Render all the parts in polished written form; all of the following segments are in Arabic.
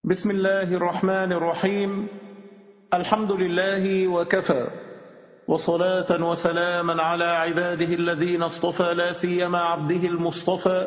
بسم الله الرحمن الرحيم. الحمد لله وكفى، وصلاة وسلاما على عباده الذين اصطفى، لا سيما عبده المصطفى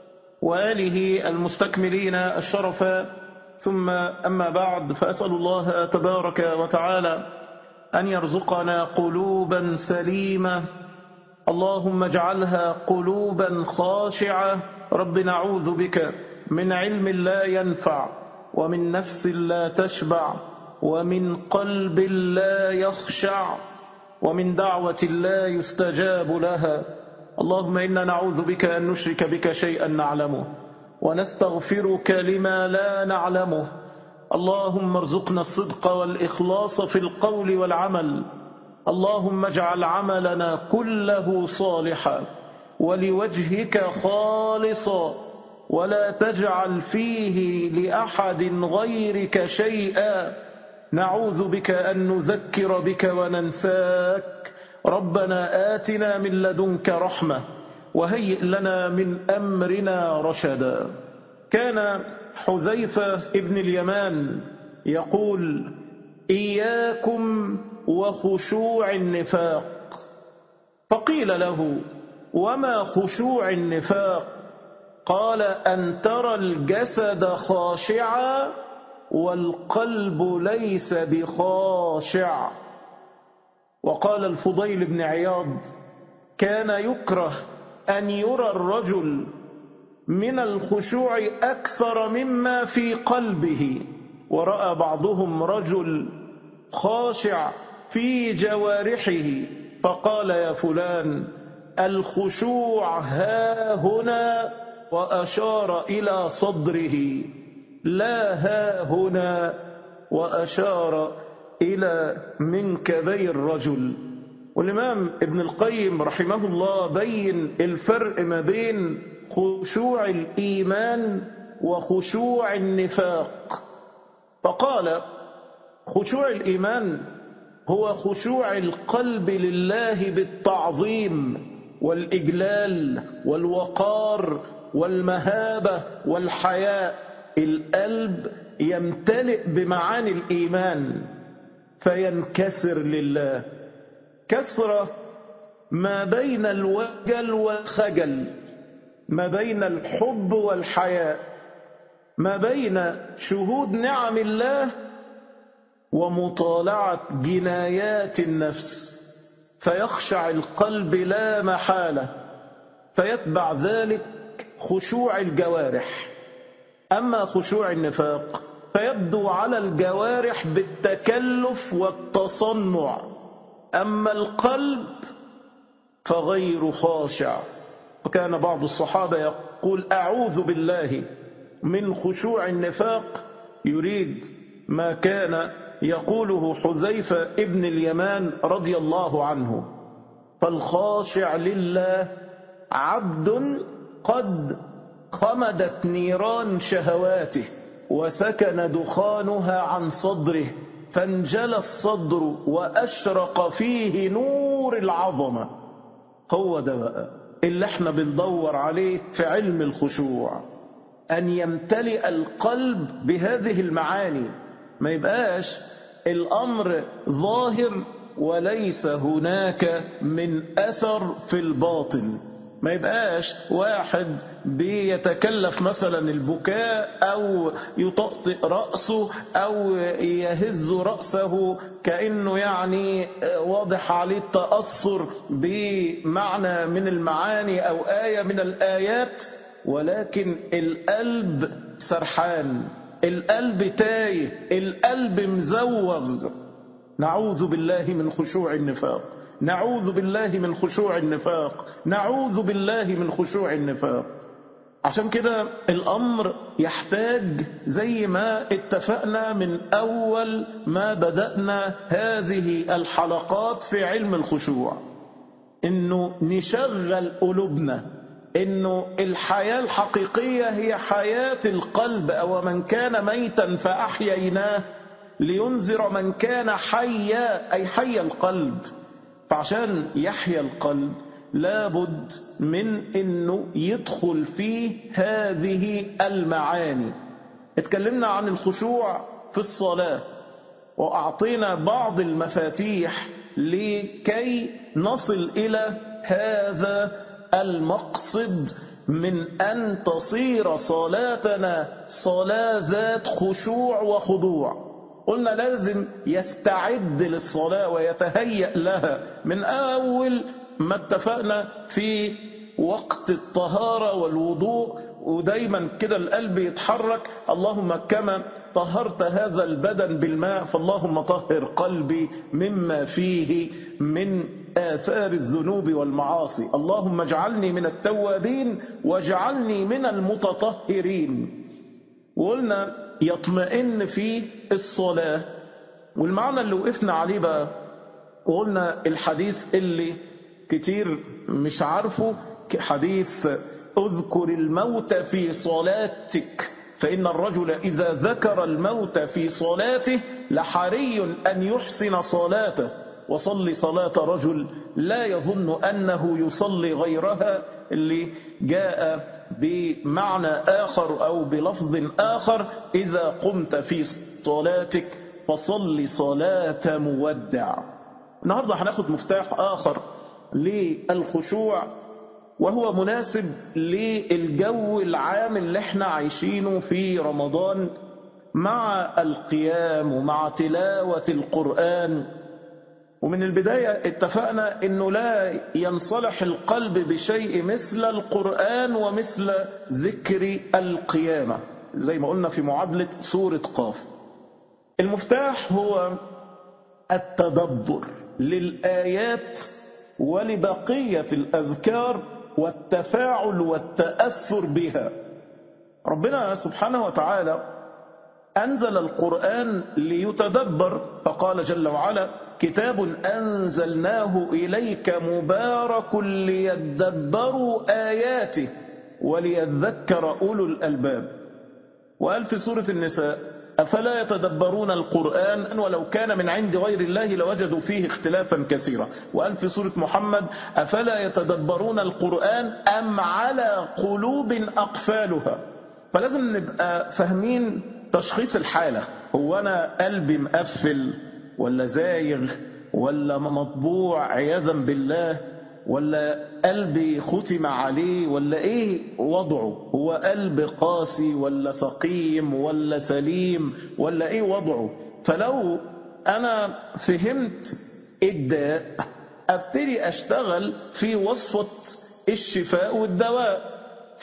وآله المستكملين الشرفا. ثم أما بعد، فأسأل الله تبارك وتعالى أن يرزقنا قلوبا سليمة، اللهم اجعلها قلوبا خاشعة. رب نعوذ بك من علم لا ينفع، ومن نفس لا تشبع، ومن قلب لا يخشع، ومن دعوة لا يستجاب لها. اللهم إنا نعوذ بك أن نشرك بك شيئا نعلمه، ونستغفرك لما لا نعلمه. اللهم ارزقنا الصدق والإخلاص في القول والعمل. اللهم اجعل عملنا كله صالحا ولوجهك خالصا، ولا تجعل فيه لأحد غيرك شيئا. نعوذ بك أن نذكر بك وننساك. ربنا آتنا من لدنك رحمة وهيئ لنا من أمرنا رشدا. كان حذيفة ابن اليمان يقول: إياكم وخشوع النفاق. فقيل له: وما خشوع النفاق؟ قال: أن ترى الجسد خاشعا والقلب ليس بخاشع. وقال الفضيل بن عياض: كان يكره أن يرى الرجل من الخشوع أكثر مما في قلبه. ورأى بعضهم رجل خاشع في جوارحه فقال: يا فلان، الخشوع ها هنا، وأشار إلى صدره، لا ها هنا، وأشار إلى منكبي الرجل. والإمام ابن القيم رحمه الله بين الفرق ما بين خشوع الإيمان وخشوع النفاق، فقال: خشوع الإيمان هو خشوع القلب لله بالتعظيم والإجلال والوقار والمهابة والحياء. القلب يمتلئ بمعاني الإيمان فينكسر لله، كسرة ما بين الوجل والخجل، ما بين الحب والحياء، ما بين شهود نعم الله ومطالعة جنايات النفس، فيخشع القلب لا محالة، فيتبع ذلك خشوع الجوارح. أما خشوع النفاق فيبدو على الجوارح بالتكلف والتصنع، أما القلب فغير خاشع. وكان بعض الصحابة يقول: أعوذ بالله من خشوع النفاق، يريد ما كان يقوله حذيفة ابن اليمان رضي الله عنه. فالخاشع لله عبد قد خمدت نيران شهواته وسكن دخانها عن صدره، فانجلى الصدر وأشرق فيه نور العظمة. هو ده بقى اللي احنا بندور عليه في علم الخشوع، أن يمتلئ القلب بهذه المعاني، ما يبقاش الأمر ظاهر وليس هناك من أثر في الباطن. ما يبقاش واحد بيتكلف مثلا البكاء أو يطأطئ رأسه أو يهز رأسه كأنه يعني واضح عليه التأثر بمعنى من المعاني أو آية من الآيات، ولكن القلب سرحان، القلب تايه، القلب مزوغ. نعوذ بالله من خشوع النفاق، نعوذ بالله من خشوع النفاق، نعوذ بالله من خشوع النفاق. عشان كده الأمر يحتاج زي ما اتفقنا من أول ما بدأنا هذه الحلقات في علم الخشوع، إنه نشغل قلوبنا، إنه الحياة الحقيقية هي حياة القلب. أو من كان ميتا فأحييناه لينذر من كان حيا، أي حي القلب. فعشان يحيا القلب لابد من أنه يدخل فيه هذه المعاني، اتكلمنا عن الخشوع في الصلاة، وأعطينا بعض المفاتيح لكي نصل إلى هذا المقصد من أن تصير صلاتنا صلاة ذات خشوع وخضوع. قلنا لازم يستعد للصلاة ويتهيأ لها من أول ما اتفقنا في وقت الطهارة والوضوء، ودايما كده القلب يتحرك: اللهم كما طهرت هذا البدن بالماء فاللهم طهر قلبي مما فيه من آثار الذنوب والمعاصي، اللهم اجعلني من التوابين واجعلني من المتطهرين. وقلنا يطمئن في الصلاة. والمعنى اللي وقفنا عليه بقى، وقلنا الحديث اللي كتير مش عارفه، حديث اذكر الموت في صلاتك فإن الرجل إذا ذكر الموت في صلاته لحري أن يحسن صلاته، وصلي صلاة رجل لا يظن أنه يصلي غيرها، اللي جاء بمعنى آخر أو بلفظ آخر: إذا قمت في صلاتك فصلي صلاة مودع. النهاردة هناخد مفتاح آخر للخشوع، وهو مناسب للجو العام اللي احنا عايشينه في رمضان، مع القيام ومع تلاوة القرآن. ومن البداية اتفقنا انه لا ينصلح القلب بشيء مثل القرآن ومثل ذكر القيامة، زي ما قلنا في معادلة سورة قاف. المفتاح هو التدبر للآيات ولبقية الأذكار والتفاعل والتأثر بها. ربنا سبحانه وتعالى أنزل القرآن ليتدبر، فقال جل وعلا: كتاب أنزلناه إليك مبارك ليدبروا آياته وليذكر أولو الألباب. وقال في سورة النساء: أفلا يتدبرون القرآن ولو كان من عند غير الله لوجدوا فيه اختلافا كثيرا. وقال في سورة محمد: أفلا يتدبرون القرآن أم على قلوب أقفالها. فلازم نبقى فاهمين تشخيص الحالة. هو أنا قلبي مقفل ولا زايغ ولا مطبوع عياذا بالله، ولا قلبي ختم عليه، ولا ايه وضعه؟ هو قلب قاسي ولا سقيم ولا سليم ولا ايه وضعه؟ فلو انا فهمت الداء ابتدي اشتغل في وصفة الشفاء والدواء.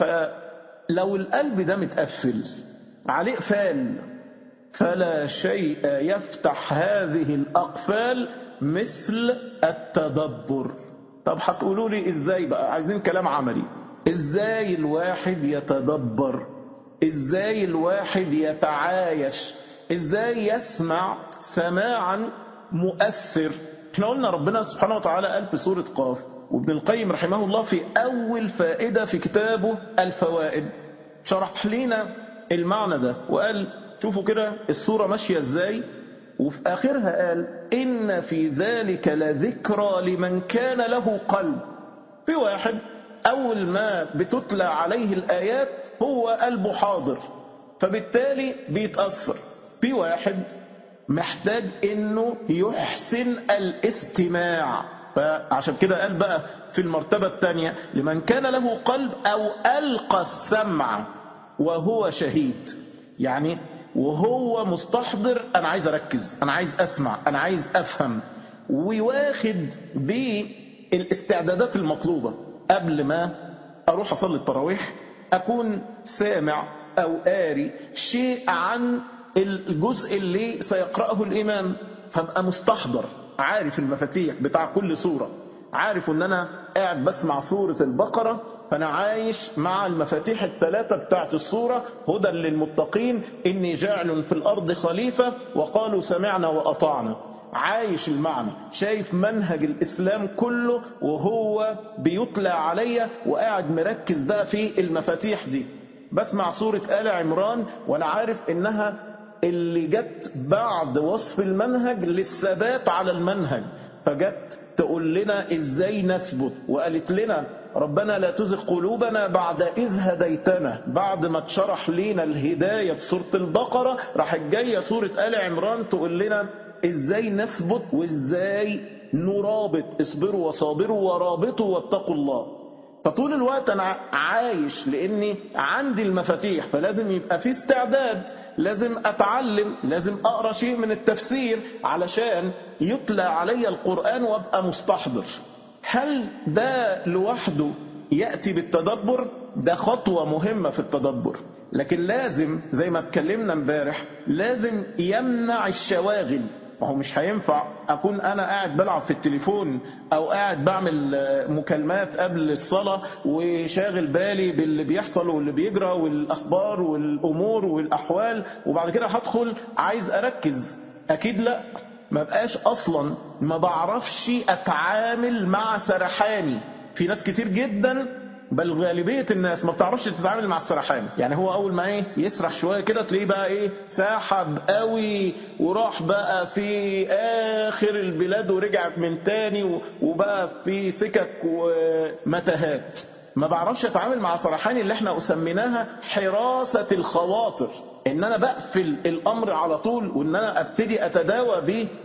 فلو القلب ده متقفل عليه قفال، فلا شيء يفتح هذه الأقفال مثل التدبر. طب هتقولوا لي ازاي بقى؟ عايزين كلام عملي. ازاي الواحد يتدبر؟ ازاي الواحد يتعايش؟ ازاي يسمع سماعا مؤثر؟ احنا قلنا ربنا سبحانه وتعالى قال في سورة قاف، وابن القيم رحمه الله في أول فائدة في كتابه الفوائد شرح لنا المعنى ده، وقال شوفوا كده السورة ماشية ازاي، وفي آخرها قال: إن في ذلك لذكرى لمن كان له قلب. في واحد أول ما بتتلى عليه الآيات هو قلبه حاضر، فبالتالي بيتأثر. في واحد محتاج إنه يحسن الاستماع، فعشان كده قال بقى في المرتبة الثانية: لمن كان له قلب أو ألقى السمع وهو شهيد. يعني وهو مستحضر، أنا عايز أركز، أنا عايز أسمع، أنا عايز أفهم، وواخد بالاستعدادات المطلوبة. قبل ما أروح أصلي التراويح أكون سامع أو قاري شيء عن الجزء اللي سيقرأه الإمام، فأبقى مستحضر، عارف المفاتيح بتاع كل سورة، عارف أن أنا قاعد بسمع سورة البقرة، فأنا عايش مع المفاتيح الثلاثة بتاعت السورة: هدى للمتقين، إني جاعل في الأرض خليفة، وقالوا سمعنا وأطعنا. عايش المعنى، شايف منهج الإسلام كله وهو بيتلى عليا، وقاعد مركز بقى في المفاتيح دي. بسمع سورة آل عمران وأنا عارف إنها اللي جت بعد وصف المنهج للثبات على المنهج، فجت تقول لنا إزاي نثبت، وقالت لنا ربنا لا تزغ قلوبنا بعد إذ هديتنا. بعد ما اتشرح لينا الهداية في سورة البقرة راح جاية سورة آل عمران تقول لنا إزاي نثبت وإزاي نرابط. اصبروا وصابروا ورابطوا واتقوا الله. فطول الوقت أنا عايش لأني عندي المفاتيح، فلازم يبقى في استعداد، لازم أتعلم، لازم أقرأ شيء من التفسير علشان يتلى علي القرآن وأبقى مستحضر. هل ده لوحده يأتي بالتدبر؟ ده خطوة مهمة في التدبر، لكن لازم زي ما اتكلمنا امبارح لازم يمنع الشواغل. ما هو مش هينفع أكون أنا قاعد بلعب في التليفون أو قاعد بعمل مكالمات قبل الصلاة وشاغل بالي باللي بيحصل واللي بيجرى والأخبار والأمور والأحوال، وبعد كده هدخل عايز أركز. أكيد لا، ما بقاش أصلا ما بعرفش أتعامل مع سرحاني. في ناس كتير جدا بل غالبية الناس ما بتعرفش تتعامل مع السرحان. يعني هو أول ما يسرح شوية كده تلاقيه بقى ساحب قوي وراح بقى في آخر البلاد ورجع من تاني وبقى في سكك ومتاهات. ما بعرفش أتعامل مع سرحاني اللي احنا أسميناها حراسة الخواطر، إن أنا بقفل الأمر على طول وإن أنا أبتدي أتداوى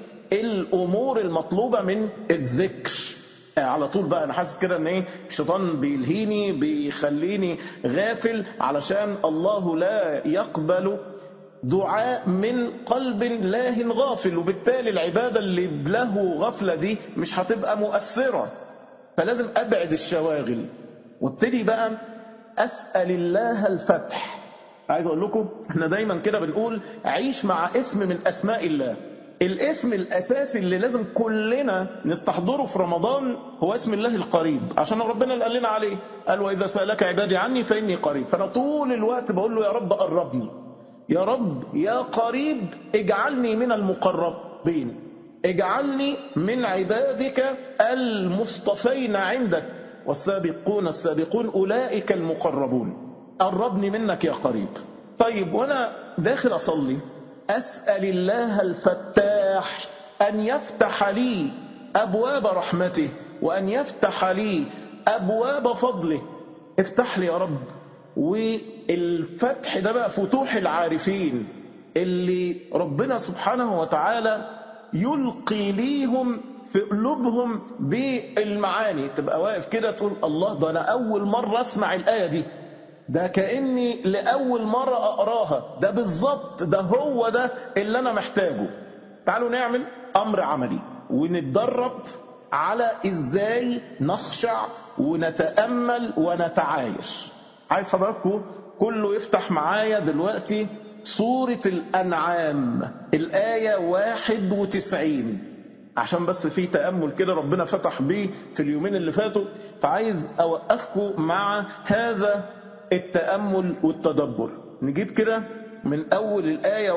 بالأمور المطلوبة من الذكر على طول. بقى انا حاسس كده ان الشيطان بيلهيني بيخليني غافل، علشان الله لا يقبل دعاء من قلب لاه غافل، وبالتالي العبادة اللي له غفلة دي مش هتبقى مؤثرة. فلازم ابعد الشواغل وابتدي بقى اسأل الله الفتح. عايز اقول لكم احنا دايما كده بنقول عيش مع اسم من اسماء الله. الاسم الأساسي اللي لازم كلنا نستحضره في رمضان هو اسم الله القريب، عشان ربنا اللي قال لنا عليه، قال وإذا سألك عبادي عني فإني قريب. فأنا طول الوقت بقول له يا رب قربني، يا رب يا قريب اجعلني من المقربين، اجعلني من عبادك المصطفين عندك، والسابقون السابقون أولئك المقربون. قربني منك يا قريب. طيب وأنا داخل أصلي أسأل الله الفتاح أن يفتح لي أبواب رحمته وأن يفتح لي أبواب فضله. افتح لي يا رب. والفتح ده بقى فتوح العارفين اللي ربنا سبحانه وتعالى يلقي ليهم في قلوبهم بالمعاني. تبقى واقف كده تقول الله، ده أنا أول مرة أسمع الآية دي، ده كأني لأول مرة أقراها، ده بالظبط ده هو ده اللي أنا محتاجه. تعالوا نعمل أمر عملي ونتدرب على إزاي نخشع ونتأمل ونتعايش. عايز حضراتكم كله يفتح معايا دلوقتي سورة الأنعام الآية 91، عشان بس في تأمل كده ربنا فتح بيه في اليومين اللي فاتوا، فعايز أوقفكم مع هذا التأمل والتدبر. نجيب كده من أول الآية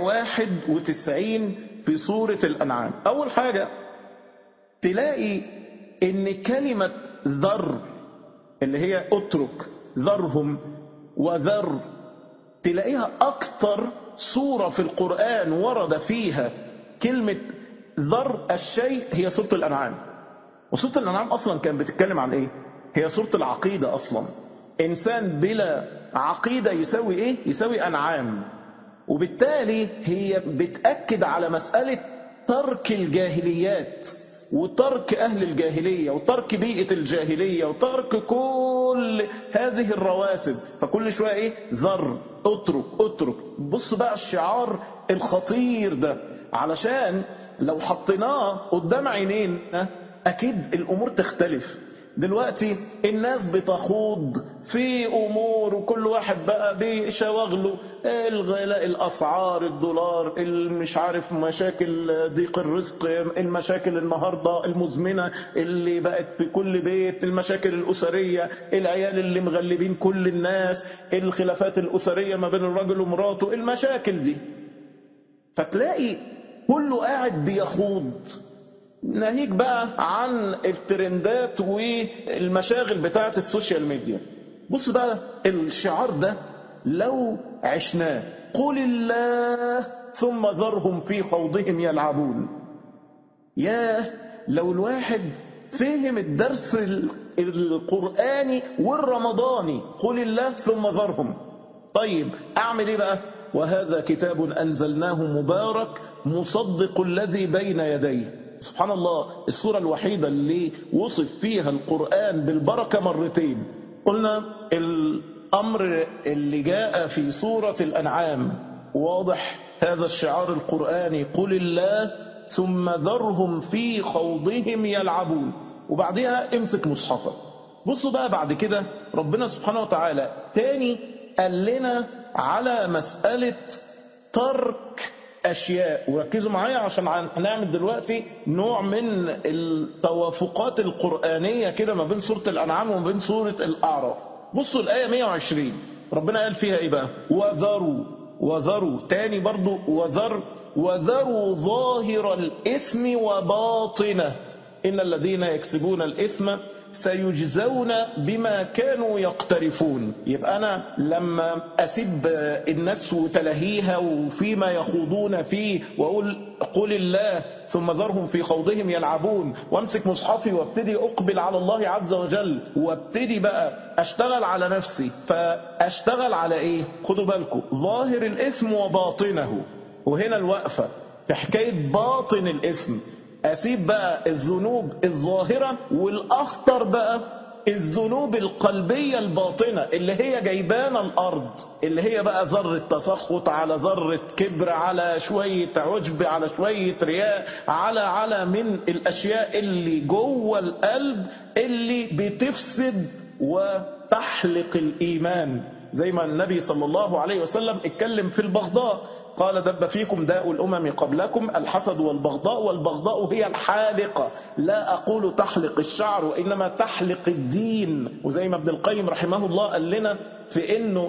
91 في سورة الأنعام. أول حاجة تلاقي إن كلمة ذر اللي هي اترك، ذرهم وذر، تلاقيها أكتر سورة في القرآن ورد فيها كلمة ذر الشيء هي سورة الأنعام. وسورة الأنعام أصلا كانت بتتكلم عن إيه؟ هي سورة العقيدة أصلا. إنسان بلا عقيدة يساوي إيه؟ يساوي أنعام. وبالتالي هي بتأكد على مسألة ترك الجاهليات وترك أهل الجاهلية وترك بيئة الجاهلية وترك كل هذه الرواسب. فكل شوية إيه؟ ذر، اترك اترك. بص بقى الشعار الخطير ده، علشان لو حطيناه قدام عينينا أكيد الأمور تختلف. دلوقتي الناس بتخوض في أمور وكل واحد بقى بشواغله، الغلاء، الأسعار، الدولار، مش عارف، مشاكل ضيق الرزق، المشاكل النهاردة المزمنة اللي بقت في كل بيت، المشاكل الأسرية، العيال اللي مغلبين كل الناس، الخلافات الأسرية ما بين الرجل ومراته، المشاكل دي. فتلاقي كله قاعد بيخوض، ناهيك بقى عن الترندات والمشاغل بتاعت السوشيال ميديا. بص بقى الشعار ده لو عشناه، قل الله ثم ذرهم في خوضهم يلعبون. ياه لو الواحد فهم الدرس القرآني والرمضاني، قل الله ثم ذرهم. طيب أعمل إيه بقى؟ وهذا كتاب أنزلناه مبارك مصدق الذي بين يديه. سبحان الله، السورة الوحيدة اللي وصف فيها القرآن بالبركة مرتين. قلنا الأمر اللي جاء في سورة الأنعام واضح، هذا الشعار القرآني قل الله ثم ذرهم في خوضهم يلعبون، وبعدها امسك مصحفك. بصوا بقى بعد كده ربنا سبحانه وتعالى تاني قال لنا على مسألة ترك أشياء، وركزوا معايا عشان هنعمل دلوقتي نوع من التوافقات القرآنية كده ما بين سورة الأنعام وما بين سورة الأعراف. بصوا الآية 120 ربنا قال فيها إيه بقى؟ وذروا تاني برضو وذروا ظاهر الإثم وباطنه إن الذين يكسبون الإثم سيجزون بما كانوا يقترفون. يبقى أنا لما أسيب الناس وتلهيها وفيما يخوضون فيه وأقول قل الله ثم ذرهم في خوضهم يلعبون، وامسك مصحفي وابتدي أقبل على الله عز وجل وابتدي بقى أشتغل على نفسي، فأشتغل على إيه؟ خدوا بالكم، ظاهر الإثم وباطنه. وهنا الوقفة في حكاية باطن الإثم، أسيب بقى الذنوب الظاهرة، والأخطر بقى الذنوب القلبية الباطنة اللي هي جايبانا الأرض، اللي هي بقى ذرة تسخط على ذرة كبر على شوية عجب على شوية رياء على من الأشياء اللي جوه القلب اللي بتفسد وتحلق الإيمان. زي ما النبي صلى الله عليه وسلم اتكلم في البغضاء، قال دب فيكم داء الأمم قبلكم الحسد والبغضاء، والبغضاء هي الحالقة، لا أقول تحلق الشعر وإنما تحلق الدين. وزي ما ابن القيم رحمه الله قال لنا في إنه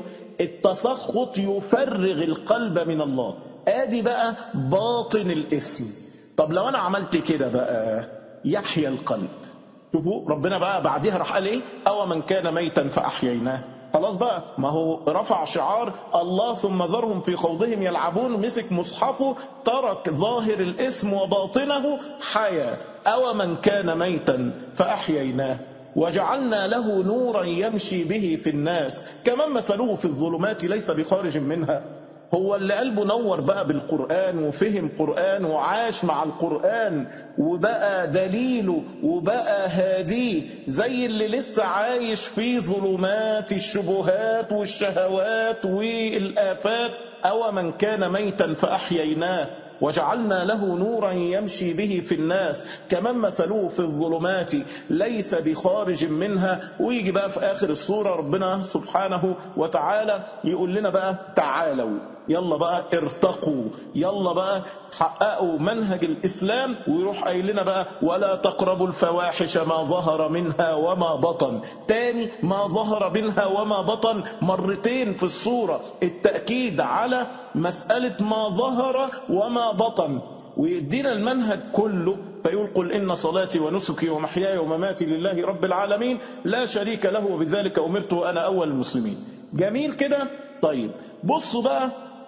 التسخط يفرغ القلب من الله. آدي بقى باطن الاسم. طب لو أنا عملت كده بقى يحيى القلب. شوفوا ربنا بقى بعدها راح قال إيه؟ أو من كان ميتا فأحييناه. خلاص بقى، ما هو رفع شعار الله ثم ذرهم في خوضهم يلعبون، مسك مصحفه ترك ظاهر الاسم وباطنه حيا. أو من كان ميتا فأحييناه وجعلنا له نورا يمشي به في الناس كمن مثله في الظلمات ليس بخارج منها. هو اللي قلبه نور بقى بالقرآن وفهم قرآن وعاش مع القرآن وبقى دليله وبقى هاديه، زي اللي لسه عايش في ظلمات الشبهات والشهوات والآفات. أو من كان ميتا فأحييناه وجعلنا له نورا يمشي به في الناس كمن مثله في الظلمات ليس بخارج منها. ويجي بقى في آخر السورة ربنا سبحانه وتعالى يقول لنا بقى تعالوا يلا بقى ارتقوا، يلا بقى حققوا منهج الإسلام، ويروح قايل لنا بقى ولا تقربوا الفواحش ما ظهر منها وما بطن. تاني ما ظهر منها وما بطن مرتين في السورة، التأكيد على مسألة ما ظهر وما بطن، ويدينا المنهج كله. فيقول قل إن صلاتي ونسكي ومحياي ومماتي لله رب العالمين لا شريك له وبذلك أمرت وأنا أول المسلمين. جميل كده؟ طيب بصوا بقى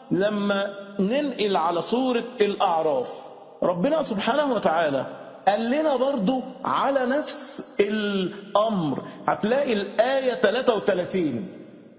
لما ننقل على سورة الأعراف، ربنا سبحانه وتعالى قال لنا برضو على نفس الأمر. هتلاقي الآية 33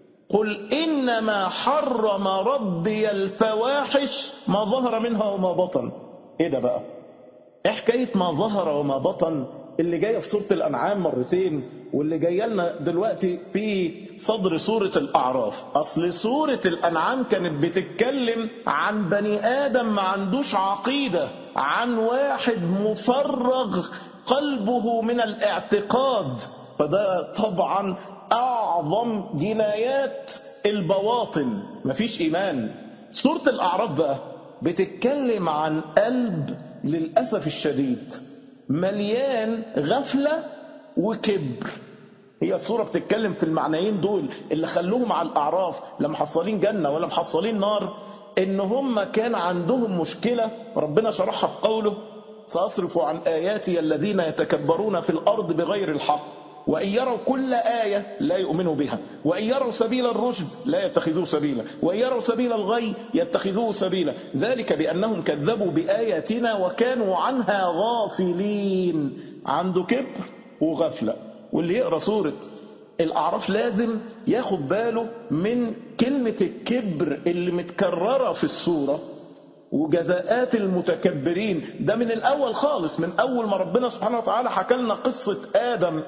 قل إنما حرم ربي الفواحش ما ظهر منها وما بطن. إيه ده بقى؟ إيه حكاية ما ظهر وما بطن اللي جاية في سورة الأنعام مرتين واللي جاية لنا دلوقتي في صدر سورة الأعراف؟ أصل سورة الأنعام كانت بتتكلم عن بني آدم ما عندوش عقيدة، عن واحد مفرغ قلبه من الاعتقاد، فده طبعا أعظم جنايات البواطن، مفيش إيمان. سورة الأعراف بقى بتتكلم عن قلب للأسف الشديد مليان غفلة وكبر. هي السورة بتتكلم في المعنيين دول اللي خلوهم على الأعراف لا محصلين جنة ولا محصلين نار، إن هم كان عندهم مشكلة ربنا شرحها في قوله سأصرف عن آياتي الذين يتكبرون في الأرض بغير الحق وإن يروا كل آية لا يؤمنوا بها وإن يروا سبيل الرشد لا يتخذوه سبيلا وإن يروا سبيل الغي يتخذوه سبيلا ذلك بأنهم كذبوا بآياتنا وكانوا عنها غافلين. عنده كبر وغفلة. واللي يقرأ سورة الأعراف لازم ياخد باله من كلمة الكبر اللي متكررة في السورة وجزاءات المتكبرين. ده من الأول خالص، من أول ما ربنا سبحانه وتعالى حكى لنا قصة آدم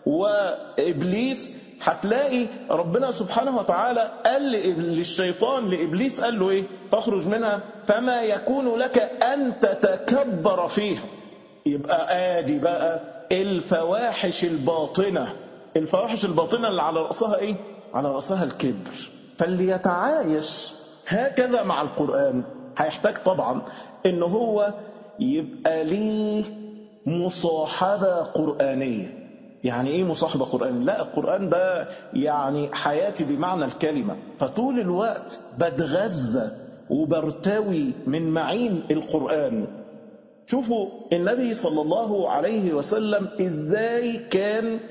وإبليس، هتلاقي ربنا سبحانه وتعالى قال للشيطان لإبليس، قال له إيه؟ تخرج منها فما يكون لك أن تتكبر فيها. يبقى آدي بقى الفواحش الباطنة، الفواحش الباطنة اللي على رأسها إيه؟ على رأسها الكبر. فاللي يتعايش هكذا مع القرآن هيحتاج طبعا إنه هو يبقى ليه مصاحبة قرآنية. يعني إيه مصاحبة قرآنية؟ لا، القرآن ده يعني حياتي بمعنى الكلمة، فطول الوقت بتغذى وبرتوي من معين القرآن. شوفوا النبي صلى الله عليه وسلم إزاي كان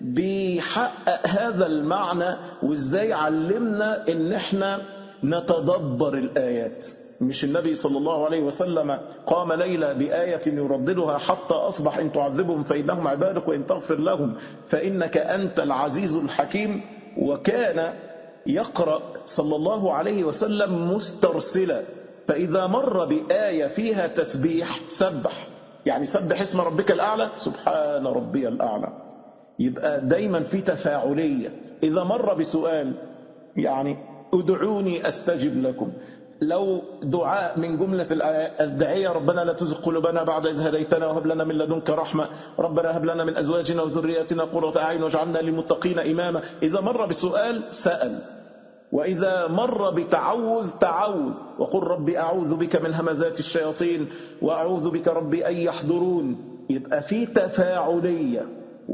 بيحقق هذا المعنى، وإزاي علمنا إن احنا نتدبر الآيات. مش النبي صلى الله عليه وسلم قام ليلة بآية يرددها حتى أصبح إن تعذبهم فإنهم عبادك وإن تغفر لهم فإنك أنت العزيز الحكيم. وكان يقرأ صلى الله عليه وسلم مسترسلا، فإذا مر بآية فيها تسبيح سبح، يعني سبح اسم ربك الأعلى، سبحان ربي الأعلى. يبقى دايما في تفاعلية. إذا مر بسؤال يعني ادعوني أستجب لكم، لو دعاء من جملة الدعية ربنا لا تزغ قلوبنا بعد إذ هديتنا وهب لنا من لدنك رحمة، ربنا هب لنا من أزواجنا وذرياتنا قرة أعين واجعلنا للمتقين إماما. إذا مر بسؤال سأل، وإذا مر بتعوذ تعوذ، وقل ربي أعوذ بك من همزات الشياطين وأعوذ بك ربي أن يحضرون. يبقى في تفاعلية.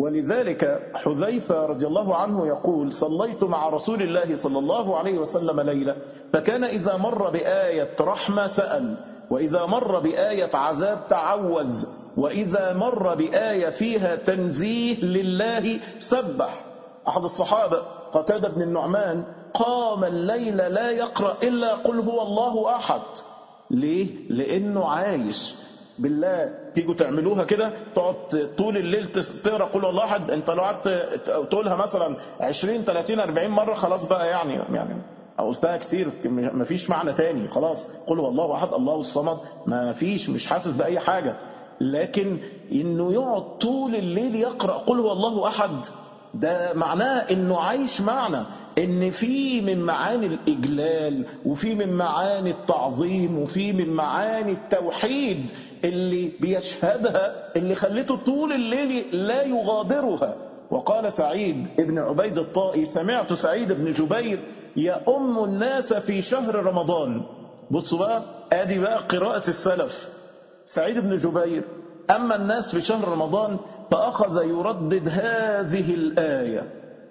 ولذلك حذيفة رضي الله عنه يقول صليت مع رسول الله صلى الله عليه وسلم ليلة، فكان إذا مر بآية رحمة سأل، وإذا مر بآية عذاب تعوذ، وإذا مر بآية فيها تنزيه لله سبح. أحد الصحابة قتادة بن النعمان قام الليل لا يقرأ إلا قل هو الله أحد. ليه؟ لأنه عايش. بالله تيجوا تعملوها كده، تقعد طول الليل تقرأ قل هو الله أحد. انت لو قعدت تقولها مثلا 20 30 40 مرة خلاص بقى، يعني قلتها كتير مفيش معنى تاني، خلاص قل هو الله أحد الله الصمد، مفيش، مش حاسس بأي حاجة. لكن إنه يقعد طول الليل يقرأ قل هو الله أحد، ده معناه إنه عايش معنا، إن في من معاني الإجلال وفي من معاني التعظيم وفي من معاني التوحيد اللي بيشهدها، اللي خلته طول الليل لا يغادرها. وقال سعيد ابن عبيد الطائي سمعت سعيد بن جبير يؤم الناس في شهر رمضان. بصوا بقى، ادي بقى قراءة السلف. سعيد بن جبير أما الناس في شهر رمضان فأخذ يردد هذه الآية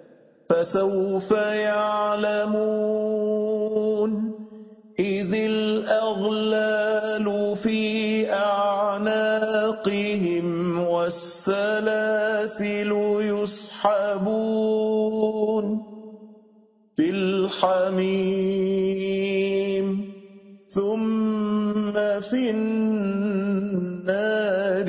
فسوف يعلمون إذ الأغلال في أعناقهم والسلاسل يسحبون في الحميم ثم في النار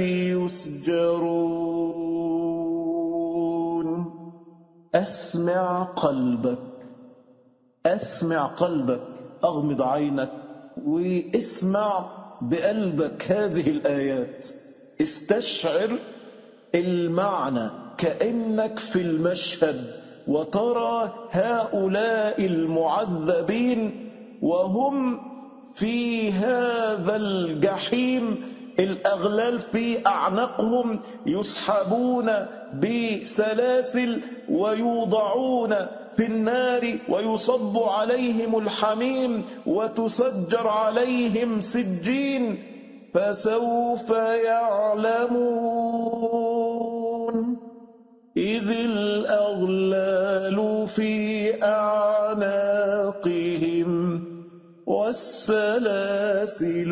يسجرون. أسمع قلبك، أسمع قلبك، أغمض عينك واسمع بقلبك هذه الآيات، استشعر المعنى كأنك في المشهد وترى هؤلاء المعذبين وهم في هذا الجحيم، الأغلال في أعناقهم، يسحبون بسلاسل ويوضعون في النار ويصب عليهم الحميم وتسجر عليهم سجين. فسوف يعلمون إذ الأغلال في أعناقهم والسلاسل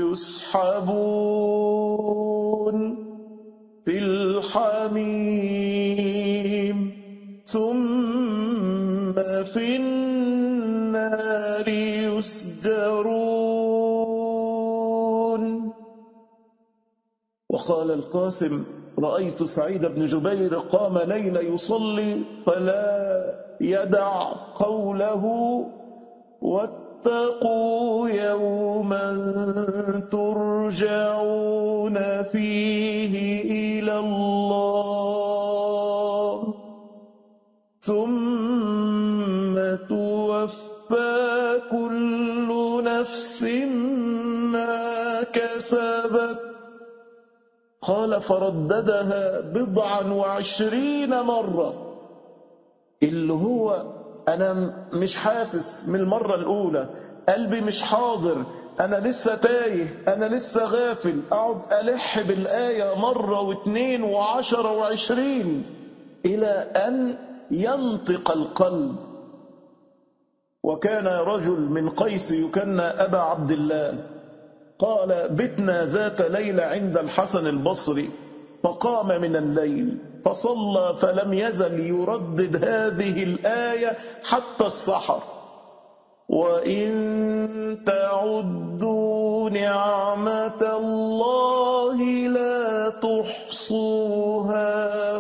يسحبون في الحميم ثم في النار يسجرون. وقال القاسم رأيت سعيد بن جبير قام ليلة يصلي فلا يدع قوله واتقوا يوما ترجعون فيه إلى الله ثم توفى كل نفس ما كسبت. قال فرددها 29 مرة، اللي هو أنا مش حاسس من المرة الأولى، قلبي مش حاضر، أنا لسه تايه، أنا لسه غافل، أقعد ألح بالآية مرة واثنين وعشرة وعشرين إلى أن ينطق القلب. وكان رجل من قيس يكنى أبا عبد الله قال بتنا ذات ليلة عند الحسن البصري فقام من الليل فصلى فلم يزل يردد هذه الآية حتى السحر. وإن تعدوا نعمة الله لا تحصوها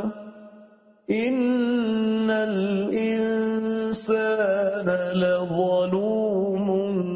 إن الإنسان لظلوم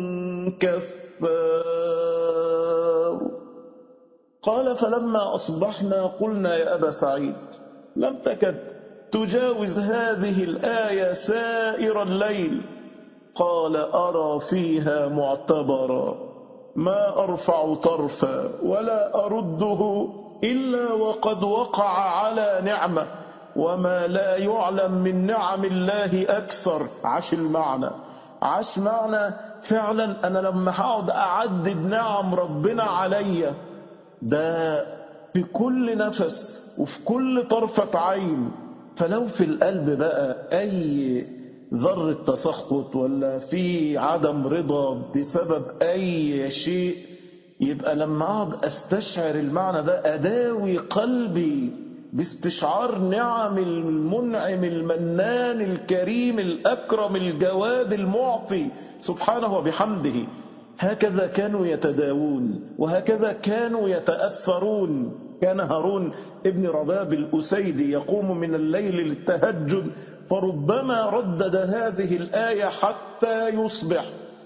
كفار. قال فلما أصبحنا قلنا يا أبا سعيد لم تكد تجاوز هذه الآية سائر الليل. قال أرى فيها معتبرا ما أرفع طرفا ولا أرده إلا وقد وقع على نعمة وما لا يعلم من نعم الله أكثر. عاش المعنى، عاش معنى فعلا. أنا لما هقعد أعدد نعم ربنا عليا ده في كل نفس وفي كل طرفة عين، فلو في القلب بقى أي ذرة تسخط ولا في عدم رضا بسبب أي شيء، يبقى لما أقعد أستشعر المعنى ده أداوي قلبي باستشعار نعم المنعم المنان الكريم الأكرم الجواد المعطي سبحانه وبحمده. هكذا كانوا يتداوون وهكذا كانوا يتأثرون. كان هارون ابن رباب الأسيدي يقوم من الليل للتهجد فربما ردد هذه الآية حتى يصبح.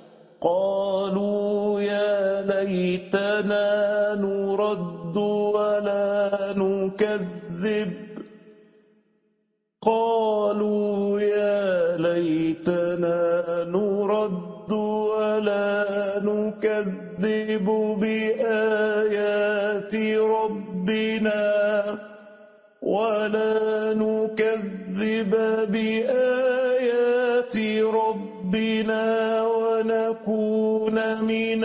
قالوا يا ليتنا نرد ولا نكذب، قالوا يا ليتنا نرد ولا نكذب بآيات ربنا ونكون من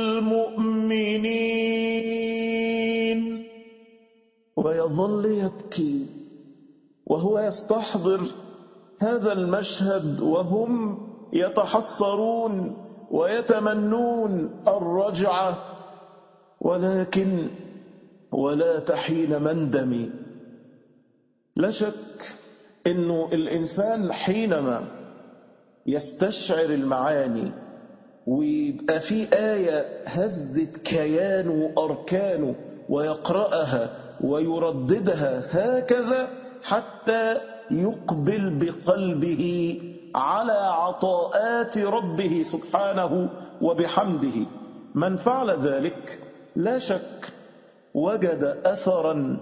المؤمنين. ويظل يبكي وهو يستحضر هذا المشهد وهم يتحسرون ويتمنون الرجعة، ولكن ولا تحين مندم. لا شك إنه الإنسان حينما يستشعر المعاني ويبقى في آية هزت كيانه وأركانه ويقرأها ويرددها هكذا حتى يقبل بقلبه على عطاءات ربه سبحانه وبحمده. من فعل ذلك لا شك وجد أثرا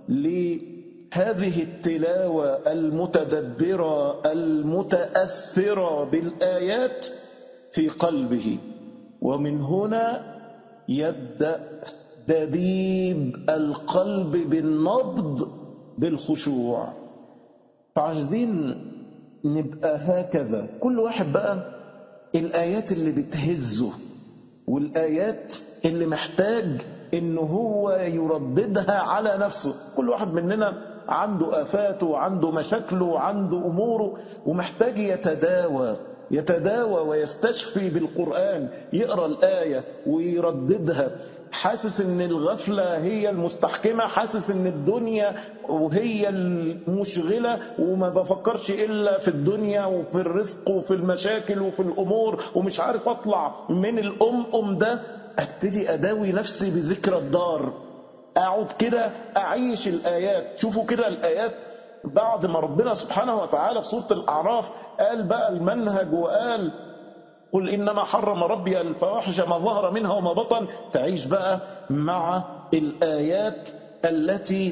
لهذه التلاوة المتدبرة المتأثرة بالآيات في قلبه، ومن هنا يبدأ دبيب القلب بالنبض بالخشوع. فعايزين نبقى هكذا، كل واحد بقى الآيات اللي بتهزه والآيات اللي محتاج إنه هو يرددها على نفسه. كل واحد مننا عنده آفاته وعنده مشاكله وعنده أموره ومحتاج يتداوى ويستشفي بالقرآن، يقرأ الآية ويرددها، حاسس ان الغفلة هي المستحكمة، حاسس ان الدنيا وهي المشغلة وما بفكرش إلا في الدنيا وفي الرزق وفي المشاكل وفي الأمور ومش عارف أطلع من الأم ده. أبتدي أداوي نفسي بذكر الدار، أقعد كده أعيش الآيات. شوفوا كده الآيات بعد ما ربنا سبحانه وتعالى في سورة الأعراف قال بقى المنهج وقال قل إنما حرم ربي الفواحش ما ظهر منها وما بطن، تعيش بقى مع الآيات التي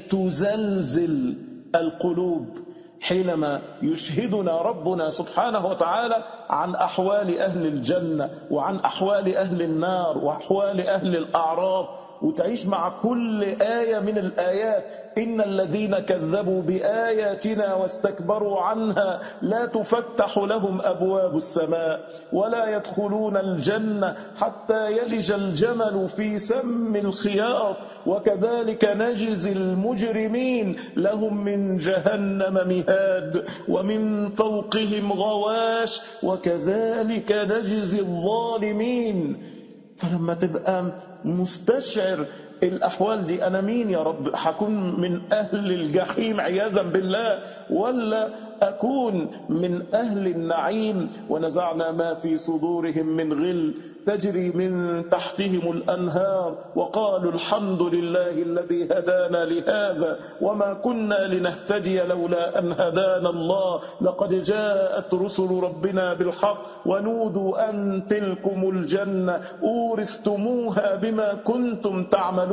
تزلزل القلوب حينما يشهدنا ربنا سبحانه وتعالى عن أحوال أهل الجنة وعن أحوال أهل النار وأحوال أهل الأعراف، وتعيش مع كل آية من الآيات. إن الذين كذبوا بآياتنا واستكبروا عنها لا تفتح لهم أبواب السماء ولا يدخلون الجنة حتى يلج الجمل في سم الخياط وكذلك نجزي المجرمين لهم من جهنم مهاد ومن فوقهم غواش وكذلك نجزي الظالمين. فلما تبقى مستشعر الأحوال دي، أنا مين يا رب؟ هكون من أهل الجحيم عياذا بالله ولا أكون من أهل النعيم؟ ونزعنا ما في صدورهم من غل تجري من تحتهم الأنهار وقالوا الحمد لله الذي هدانا لهذا وما كنا لنهتدي لولا أن هدانا الله لقد جاءت رسل ربنا بالحق ونودوا أن تلكم الجنة أورثتموها بما كنتم تعملون.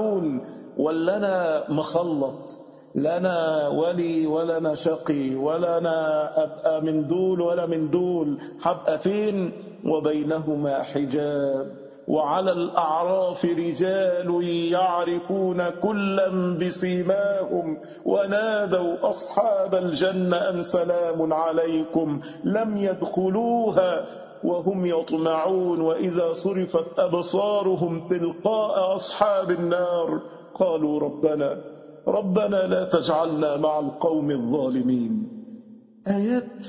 ولنا مخلط، لنا ولي ولنا شقي ولنا أبقى من دول ولا من دول، حبقى فين؟ وبينهما حجاب وعلى الأعراف رجال يعرفون كلا بسيماهم ونادوا أصحاب الجنة أن سلام عليكم لم يدخلوها وهم يطمعون وإذا صرفت أبصارهم تلقاء أصحاب النار قالوا ربنا لا تجعلنا مع القوم الظالمين. آيات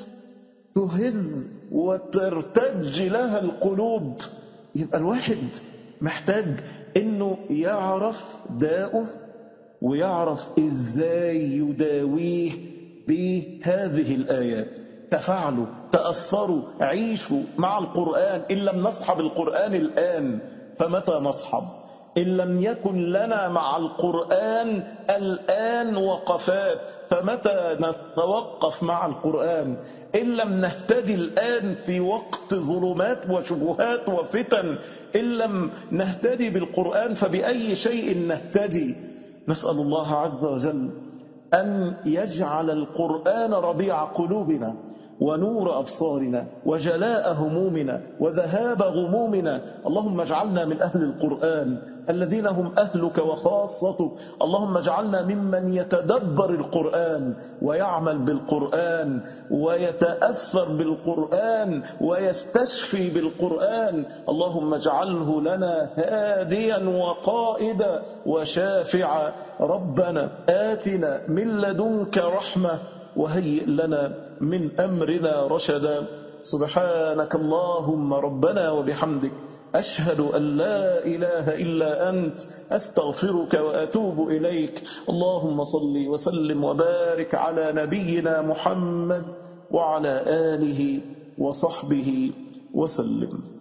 تهز وترتج لها القلوب. يبقى الواحد محتاج انه يعرف داؤه ويعرف ازاي يداويه بهذه الآيات. تفاعلوا، تأثروا، عيشوا مع القرآن. إن لم نصحب القرآن الآن فمتى نصحب؟ إن لم يكن لنا مع القرآن الآن وقفات فمتى نتوقف مع القرآن؟ إن لم نهتدي الآن في وقت ظلمات وشبهات وفتن، إن لم نهتدي بالقرآن فبأي شيء نهتدي؟ نسأل الله عز وجل أن يجعل القرآن ربيع قلوبنا ونور أبصارنا وجلاء همومنا وذهاب غمومنا. اللهم اجعلنا من أهل القرآن الذين هم أهلك وخاصتك. اللهم اجعلنا ممن يتدبر القرآن ويعمل بالقرآن ويتأثر بالقرآن ويستشفي بالقرآن. اللهم اجعله لنا هاديا وقائدا وشافعا. ربنا آتنا من لدنك رحمة وهيئ لنا من أمرنا رشدا. سبحانك اللهم ربنا وبحمدك أشهد أن لا إله إلا أنت أستغفرك وأتوب إليك. اللهم صل وسلم وبارك على نبينا محمد وعلى آله وصحبه وسلم.